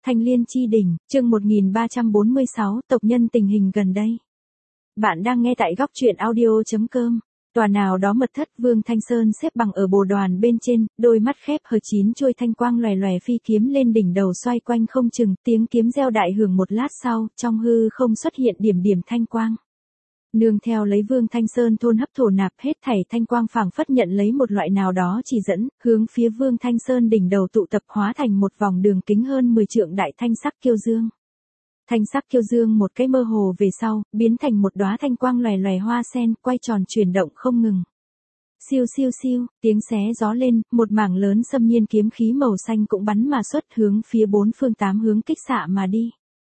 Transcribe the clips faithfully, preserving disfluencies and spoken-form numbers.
Thanh Liên Chi Đỉnh, chương một nghìn ba trăm bốn mươi sáu, tộc nhân tình hình gần đây. Bạn đang nghe tại góc truyện audio chấm com. Tòa nào đó mật thất, Vương Thanh Sơn xếp bằng ở bồ đoàn bên trên, đôi mắt khép hờ, chín chuôi thanh quang lòe lòe phi kiếm lên đỉnh đầu xoay quanh không chừng, tiếng kiếm reo đại hưởng. Một lát sau, trong hư không xuất hiện điểm điểm thanh quang. Nương theo lấy Vương Thanh Sơn thôn hấp thổ nạp, hết thảy thanh quang phảng phất nhận lấy một loại nào đó chỉ dẫn, hướng phía Vương Thanh Sơn đỉnh đầu tụ tập, hóa thành một vòng đường kính hơn mười trượng đại thanh sắc kiêu dương. Thanh sắc kiêu dương một cái mơ hồ về sau, biến thành một đóa thanh quang lòe lòe hoa sen, quay tròn chuyển động không ngừng. Siêu siêu siêu, tiếng xé gió lên, một mảng lớn xâm nhiên kiếm khí màu xanh cũng bắn mà xuất, hướng phía bốn phương tám hướng kích xạ mà đi.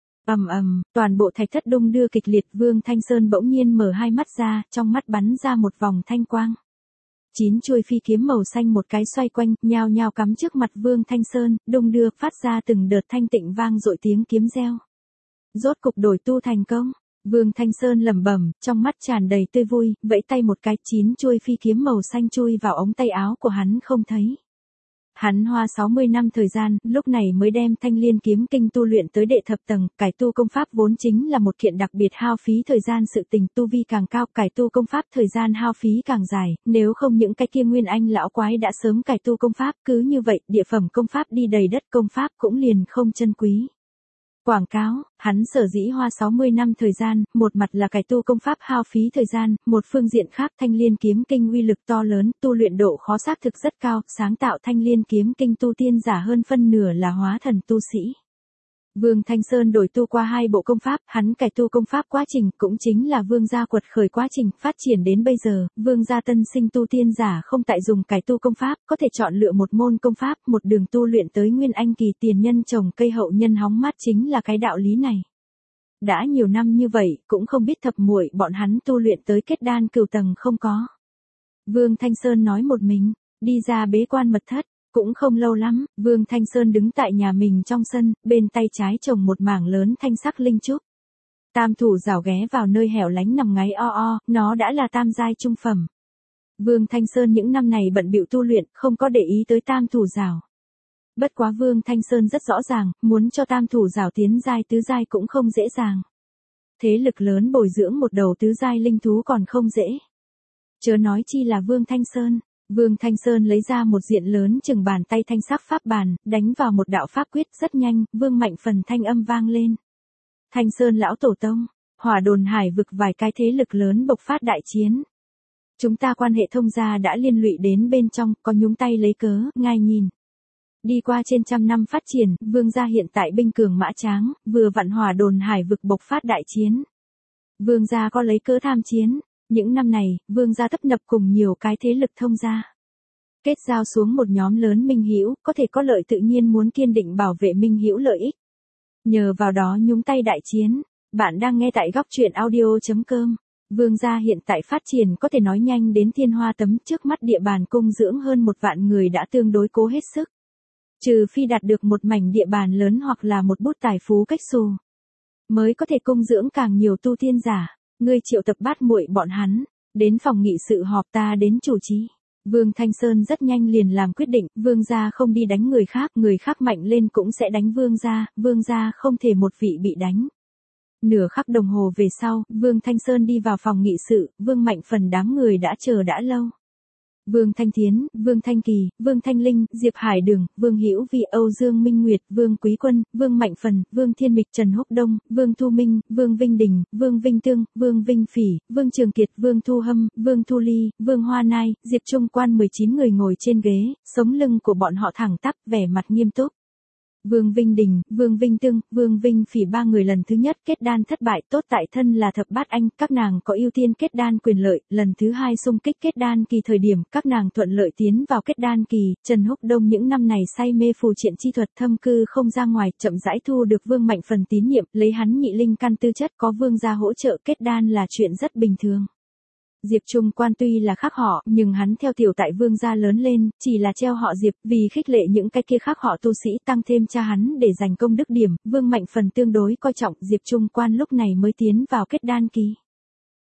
Ầm ầm, toàn bộ thạch thất đung đưa kịch liệt. Vương Thanh Sơn bỗng nhiên mở hai mắt ra, trong mắt bắn ra một vòng thanh quang. Chín chuôi phi kiếm màu xanh một cái xoay quanh, nhao nhao cắm trước mặt Vương Thanh Sơn, đung đưa, phát ra từng đợt thanh tịnh vang dội tiếng kiếm reo. Rốt cục đổi tu thành công. Vương Thanh Sơn lẩm bẩm, trong mắt tràn đầy tươi vui, vẫy tay một cái, chín chuôi phi kiếm màu xanh chui vào ống tay áo của hắn không thấy. Hắn hoa sáu mươi năm thời gian, lúc này mới đem Thanh Liên kiếm kinh tu luyện tới đệ thập tầng. Cải tu công pháp vốn chính là một kiện đặc biệt hao phí thời gian sự tình, tu vi càng cao, cải tu công pháp thời gian hao phí càng dài, nếu không những cái kia nguyên anh lão quái đã sớm cải tu công pháp, cứ như vậy, địa phẩm công pháp đi đầy đất, công pháp cũng liền không chân quý. Quảng cáo, hắn sở dĩ hoa sáu mươi năm thời gian, một mặt là cải tu công pháp hao phí thời gian, một phương diện khác Thanh Liên kiếm kinh uy lực to lớn, tu luyện độ khó xác thực rất cao, sáng tạo Thanh Liên kiếm kinh tu tiên giả hơn phân nửa là hóa thần tu sĩ. Vương Thanh Sơn đổi tu qua hai bộ công pháp, hắn cải tu công pháp quá trình cũng chính là vương gia quật khởi quá trình, phát triển đến bây giờ, vương gia tân sinh tu tiên giả không tại dùng cải tu công pháp, có thể chọn lựa một môn công pháp, một đường tu luyện tới nguyên anh kỳ, tiền nhân trồng cây hậu nhân hóng mát, chính là cái đạo lý này. Đã nhiều năm như vậy, cũng không biết thập muội bọn hắn tu luyện tới kết đan cửu tầng không có. Vương Thanh Sơn nói một mình, đi ra bế quan mật thất. Cũng không lâu lắm, Vương Thanh Sơn đứng tại nhà mình trong sân, bên tay trái trồng một mảng lớn thanh sắc linh trúc. Tam thủ rào ghé vào nơi hẻo lánh nằm ngáy o o, nó đã là tam giai trung phẩm. Vương Thanh Sơn những năm này bận bịu tu luyện, không có để ý tới tam thủ rào. Bất quá Vương Thanh Sơn rất rõ ràng, muốn cho tam thủ rào tiến giai tứ giai cũng không dễ dàng. Thế lực lớn bồi dưỡng một đầu tứ giai linh thú còn không dễ. Chớ nói chi là Vương Thanh Sơn. Vương Thanh Sơn lấy ra một diện lớn chừng bàn tay thanh sắc pháp bàn, đánh vào một đạo pháp quyết, rất nhanh, Vương Mạnh Phần thanh âm vang lên. Thanh Sơn lão tổ tông, Hỏa Đồn Hải vực vài cái thế lực lớn bộc phát đại chiến. Chúng ta quan hệ thông gia đã liên lụy đến bên trong, có nhúng tay lấy cớ, ngài nhìn. Đi qua trên trăm năm phát triển, Vương gia hiện tại binh cường mã tráng, vừa vặn Hỏa Đồn Hải vực bộc phát đại chiến. Vương gia có lấy cớ tham chiến. Những năm này, Vương gia tấp nập cùng nhiều cái thế lực thông gia. Kết giao xuống một nhóm lớn minh hữu, có thể có lợi tự nhiên muốn kiên định bảo vệ minh hữu lợi ích. Nhờ vào đó nhúng tay đại chiến. Bạn đang nghe tại góc truyện audio chấm com. Vương gia hiện tại phát triển có thể nói nhanh đến thiên hoa tấm, trước mắt địa bàn cung dưỡng hơn một vạn người đã tương đối cố hết sức. Trừ phi đạt được một mảnh địa bàn lớn hoặc là một bút tài phú cách xù, mới có thể cung dưỡng càng nhiều tu tiên giả. Ngươi triệu tập bát muội bọn hắn, đến phòng nghị sự họp ta đến chủ trì. Vương Thanh Sơn rất nhanh liền làm quyết định, Vương gia không đi đánh người khác, người khác mạnh lên cũng sẽ đánh Vương gia, Vương gia không thể một vị bị đánh. Nửa khắc đồng hồ về sau, Vương Thanh Sơn đi vào phòng nghị sự, Vương Mạnh Phần đám người đã chờ đã lâu. Vương Thanh Thiến, Vương Thanh Kỳ, Vương Thanh Linh, Diệp Hải Đường, Vương Hữu Vi, Âu Dương Minh Nguyệt, Vương Quý Quân, Vương Mạnh Phần, Vương Thiên Mịch, Trần Húc Đông, Vương Thu Minh, Vương Vinh Đình, Vương Vinh Tương, Vương Vinh Phỉ, Vương Trường Kiệt, Vương Thu Hâm, Vương Thu Ly, Vương Hoa Nai, Diệp Trung Quan mười chín người ngồi trên ghế, sống lưng của bọn họ thẳng tắp, vẻ mặt nghiêm túc. Vương Vinh Đình, Vương Vinh Tương, Vương Vinh Phỉ ba người lần thứ nhất kết đan thất bại, tốt tại thân là thập bát anh, các nàng có ưu tiên kết đan quyền lợi, lần thứ hai xung kích kết đan kỳ thời điểm, các nàng thuận lợi tiến vào kết đan kỳ. Trần Húc Đông những năm này say mê phù triện chi thuật, thâm cư không ra ngoài, chậm rãi thu được Vương Mạnh Phần tín nhiệm, lấy hắn nhị linh căn tư chất, có Vương gia hỗ trợ kết đan là chuyện rất bình thường. Diệp Trung Quan tuy là khác họ, nhưng hắn theo tiểu tại Vương gia lớn lên, chỉ là treo họ Diệp, vì khích lệ những cái kia khác họ tu sĩ tăng thêm cha hắn để giành công đức điểm, Vương Mạnh Phần tương đối coi trọng Diệp Trung Quan lúc này mới tiến vào kết đan kỳ.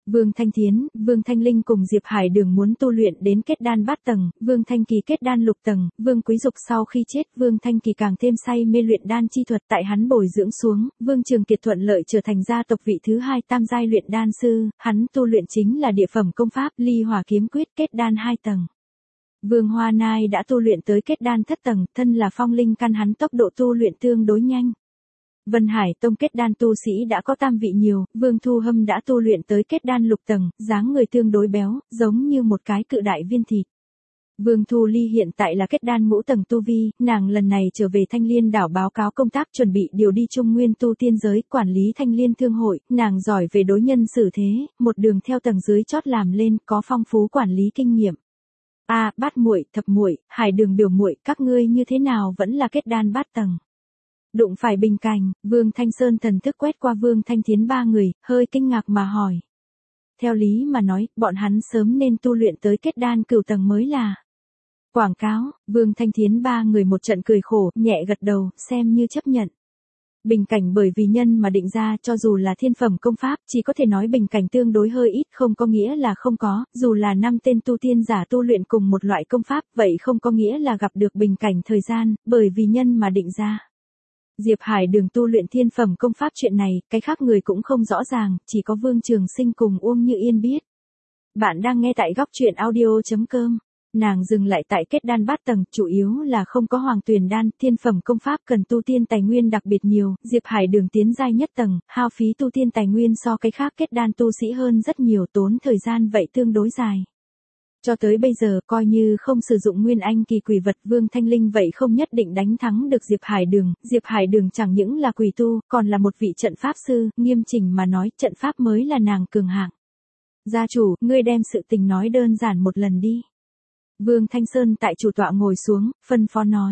Vương Thanh Thiến, Vương Thanh Linh cùng Diệp Hải Đường muốn tu luyện đến kết đan bát tầng, Vương Thanh Kỳ kết đan lục tầng, Vương Quý Dục sau khi chết, Vương Thanh Kỳ càng thêm say mê luyện đan chi thuật, tại hắn bồi dưỡng xuống, Vương Trường Kiệt thuận lợi trở thành gia tộc vị thứ hai tam giai luyện đan sư, hắn tu luyện chính là địa phẩm công pháp Ly Hỏa Kiếm Quyết kết đan hai tầng. Vương Hoa Nai đã tu luyện tới kết đan thất tầng, thân là phong linh căn hắn tốc độ tu luyện tương đối nhanh. Vân Hải Tông kết đan tu sĩ đã có tam vị nhiều, Vương Thu Hâm đã tu luyện tới kết đan lục tầng, dáng người tương đối béo, giống như một cái cự đại viên thịt. Vương Thu Ly hiện tại là kết đan ngũ tầng tu vi, nàng lần này trở về Thanh Liên đảo báo cáo công tác chuẩn bị điều đi Trung Nguyên tu tiên giới, quản lý Thanh Liên thương hội, nàng giỏi về đối nhân xử thế, một đường theo tầng dưới chót làm lên, có phong phú quản lý kinh nghiệm. A, à, Bát muội, Thập muội, Hải Đường biểu muội, các ngươi như thế nào vẫn là kết đan bát tầng? Đụng phải bình cảnh, Vương Thanh Sơn thần thức quét qua Vương Thanh Thiến ba người, hơi kinh ngạc mà hỏi. Theo lý mà nói, bọn hắn sớm nên tu luyện tới kết đan cửu tầng mới là. Quảng cáo, Vương Thanh Thiến ba người một trận cười khổ, nhẹ gật đầu, xem như chấp nhận. Bình cảnh bởi vì nhân mà định ra, cho dù là thiên phẩm công pháp, chỉ có thể nói bình cảnh tương đối hơi ít, không có nghĩa là không có, dù là năm tên tu tiên giả tu luyện cùng một loại công pháp, vậy không có nghĩa là gặp được bình cảnh thời gian, bởi vì nhân mà định ra. Diệp Hải Đường tu luyện thiên phẩm công pháp chuyện này, cái khác người cũng không rõ ràng, chỉ có Vương Trường Sinh cùng Uông Như Yên biết. Bạn đang nghe tại góc truyện audio chấm com. Nàng dừng lại tại kết đan bát tầng, chủ yếu là không có hoàng tuyền đan, thiên phẩm công pháp cần tu tiên tài nguyên đặc biệt nhiều, Diệp Hải Đường tiến giai nhất tầng, hao phí tu tiên tài nguyên so cái khác kết đan tu sĩ hơn rất nhiều, tốn thời gian vậy tương đối dài. Cho tới bây giờ, coi như không sử dụng nguyên anh kỳ quỷ vật Vương Thanh Linh vậy không nhất định đánh thắng được Diệp Hải Đường, Diệp Hải Đường chẳng những là quỷ tu, còn là một vị trận pháp sư, nghiêm chỉnh mà nói, trận pháp mới là nàng cường hạng. Gia chủ, ngươi đem sự tình nói đơn giản một lần đi. Vương Thanh Sơn tại chủ tọa ngồi xuống, phân phó nói.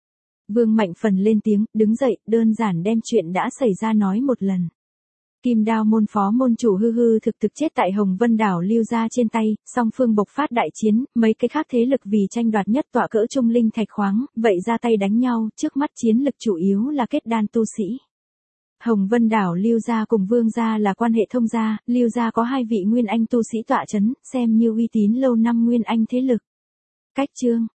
Vương Mạnh Phần lên tiếng, đứng dậy, đơn giản đem chuyện đã xảy ra nói một lần. Kim Đao môn phó môn chủ hư hư thực thực chết tại Hồng Vân đảo Lưu Gia trên tay, song phương bộc phát đại chiến, mấy cái khác thế lực vì tranh đoạt nhất tọa cỡ trung linh thạch khoáng, vậy ra tay đánh nhau, trước mắt chiến lực chủ yếu là kết đan tu sĩ. Hồng Vân đảo Lưu Gia cùng Vương Gia là quan hệ thông gia, Lưu Gia có hai vị nguyên anh tu sĩ tọa chấn, xem như uy tín lâu năm nguyên anh thế lực. Cách chương